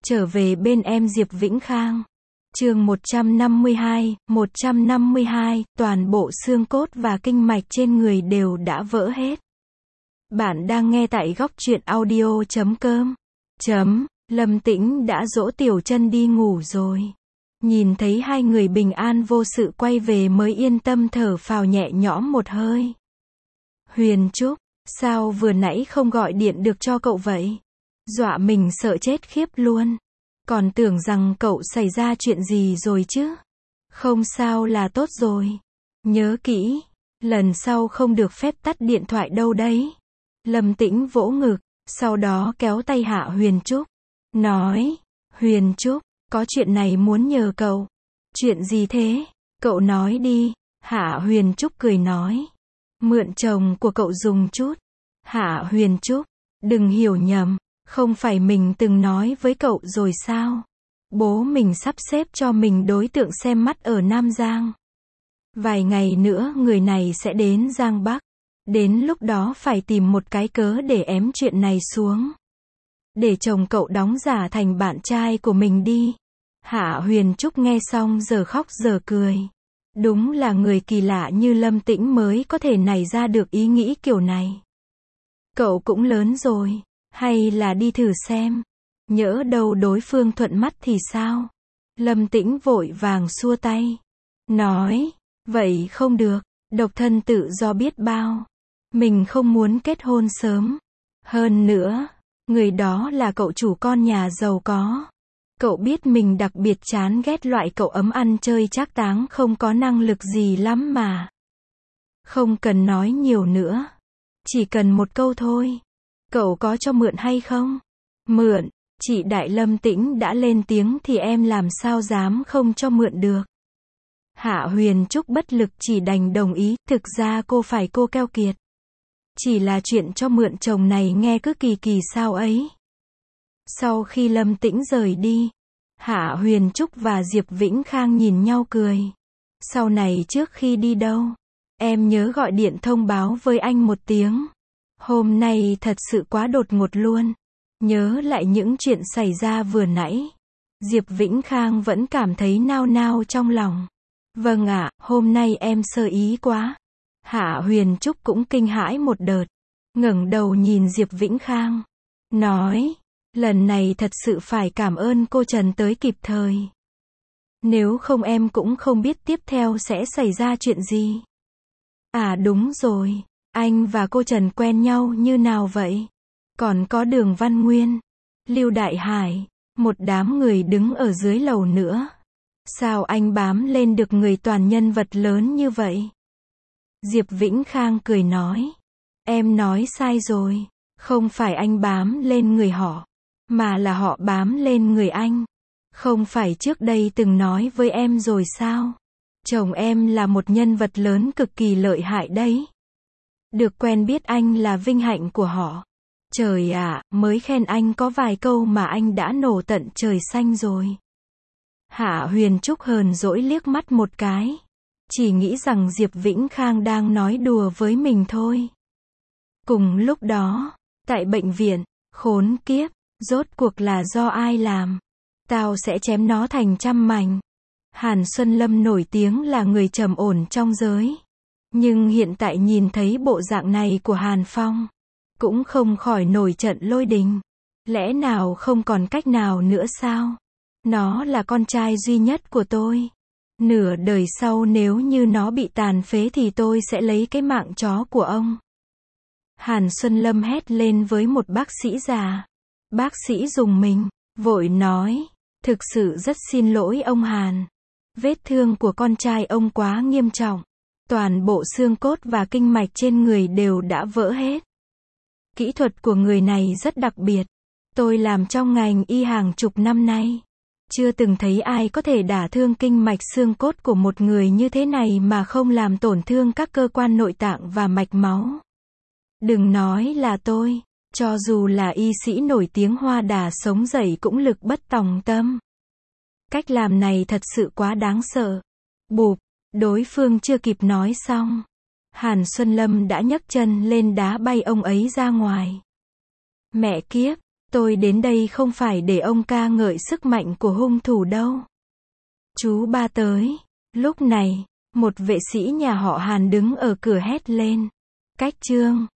Trở về bên em Diệp Vĩnh Khang. Chương 152, toàn bộ xương cốt và kinh mạch trên người đều đã vỡ hết. Bạn đang nghe tại góc truyện audio.com. Lâm Tĩnh đã dỗ Tiểu Chân đi ngủ rồi. Nhìn thấy hai người bình an vô sự quay về mới yên tâm thở phào nhẹ nhõm một hơi. Huyền Trúc, sao vừa nãy không gọi điện được cho cậu vậy? Dọa mình sợ chết khiếp luôn. Còn tưởng rằng cậu xảy ra chuyện gì rồi chứ. Không sao là tốt rồi. Nhớ kỹ, lần sau không được phép tắt điện thoại đâu đấy. Lâm Tĩnh vỗ ngực, sau đó kéo tay Hạ Huyền Trúc. Nói, Huyền Trúc, có chuyện này muốn nhờ cậu. Chuyện gì thế? Cậu nói đi. Hạ Huyền Trúc cười nói. Mượn chồng của cậu dùng chút. Hạ Huyền Trúc, đừng hiểu nhầm. Không phải mình từng nói với cậu rồi sao? Bố mình sắp xếp cho mình đối tượng xem mắt ở Nam Giang. Vài ngày nữa người này sẽ đến Giang Bắc. Đến lúc đó phải tìm một cái cớ để ém chuyện này xuống. Để chồng cậu đóng giả thành bạn trai của mình đi. Hạ Huyền Trúc nghe xong giờ khóc giờ cười. Đúng là người kỳ lạ như Lâm Tĩnh mới có thể nảy ra được ý nghĩ kiểu này. Cậu cũng lớn rồi. Hay là đi thử xem. Nhỡ đâu đối phương thuận mắt thì sao? Lâm Tĩnh vội vàng xua tay. Nói, vậy không được, độc thân tự do biết bao. Mình không muốn kết hôn sớm. Hơn nữa, người đó là cậu chủ con nhà giàu có. Cậu biết mình đặc biệt chán ghét loại cậu ấm ăn chơi trác táng không có năng lực gì lắm mà. Không cần nói nhiều nữa. Chỉ cần một câu thôi. Cậu có cho mượn hay không? Mượn, chị Đại Lâm Tĩnh đã lên tiếng thì em làm sao dám không cho mượn được. Hạ Huyền Trúc bất lực chỉ đành đồng ý, thực ra cô phải cô keo kiệt. Chỉ là chuyện cho mượn chồng này nghe cứ kỳ kỳ sao ấy. Sau khi Lâm Tĩnh rời đi, Hạ Huyền Trúc và Diệp Vĩnh Khang nhìn nhau cười. Sau này trước khi đi đâu, em nhớ gọi điện thông báo với anh một tiếng. Hôm nay thật sự quá đột ngột luôn. Nhớ lại những chuyện xảy ra vừa nãy. Diệp Vĩnh Khang vẫn cảm thấy nao nao trong lòng. Vâng ạ, hôm nay em sơ ý quá. Hạ Huyền Trúc cũng kinh hãi một đợt. Ngẩng đầu nhìn Diệp Vĩnh Khang. Nói, lần này thật sự phải cảm ơn cô Trần tới kịp thời. Nếu không em cũng không biết tiếp theo sẽ xảy ra chuyện gì. À đúng rồi. Anh và cô Trần quen nhau như nào vậy? Còn có Đường Văn Nguyên, Lưu Đại Hải, một đám người đứng ở dưới lầu nữa. Sao anh bám lên được người toàn nhân vật lớn như vậy? Diệp Vĩnh Khang cười nói. Em nói sai rồi. Không phải anh bám lên người họ, mà là họ bám lên người anh. Không phải trước đây từng nói với em rồi sao? Chồng em là một nhân vật lớn cực kỳ lợi hại đấy. Được quen biết anh là vinh hạnh của họ. Trời ạ, mới khen anh có vài câu mà anh đã nổ tận trời xanh rồi. Hạ Huyền Trúc hờn dỗi liếc mắt một cái. Chỉ nghĩ rằng Diệp Vĩnh Khang đang nói đùa với mình thôi. Cùng lúc đó, tại bệnh viện, khốn kiếp, rốt cuộc là do ai làm? Tao sẽ chém nó thành trăm mảnh. Hàn Xuân Lâm nổi tiếng là người trầm ổn trong giới. Nhưng hiện tại nhìn thấy bộ dạng này của Hàn Phong, cũng không khỏi nổi trận lôi đình. Lẽ nào không còn cách nào nữa sao? Nó là con trai duy nhất của tôi. Nửa đời sau nếu như nó bị tàn phế thì tôi sẽ lấy cái mạng chó của ông. Hàn Xuân Lâm hét lên với một bác sĩ già. Bác sĩ rùng mình, vội nói, thực sự rất xin lỗi ông Hàn. Vết thương của con trai ông quá nghiêm trọng. Toàn bộ xương cốt và kinh mạch trên người đều đã vỡ hết. Kỹ thuật của người này rất đặc biệt. Tôi làm trong ngành y hàng chục năm nay. Chưa từng thấy ai có thể đả thương kinh mạch xương cốt của một người như thế này mà không làm tổn thương các cơ quan nội tạng và mạch máu. Đừng nói là tôi, cho dù là y sĩ nổi tiếng Hoa Đà sống dậy cũng lực bất tòng tâm. Cách làm này thật sự quá đáng sợ. Bụp. Đối phương chưa kịp nói xong, Hàn Xuân Lâm đã nhấc chân lên đá bay ông ấy ra ngoài. Mẹ kiếp, tôi đến đây không phải để ông ca ngợi sức mạnh của hung thủ đâu. Chú ba tới. Lúc này, một vệ sĩ nhà họ Hàn đứng ở cửa hét lên. Cách Trương.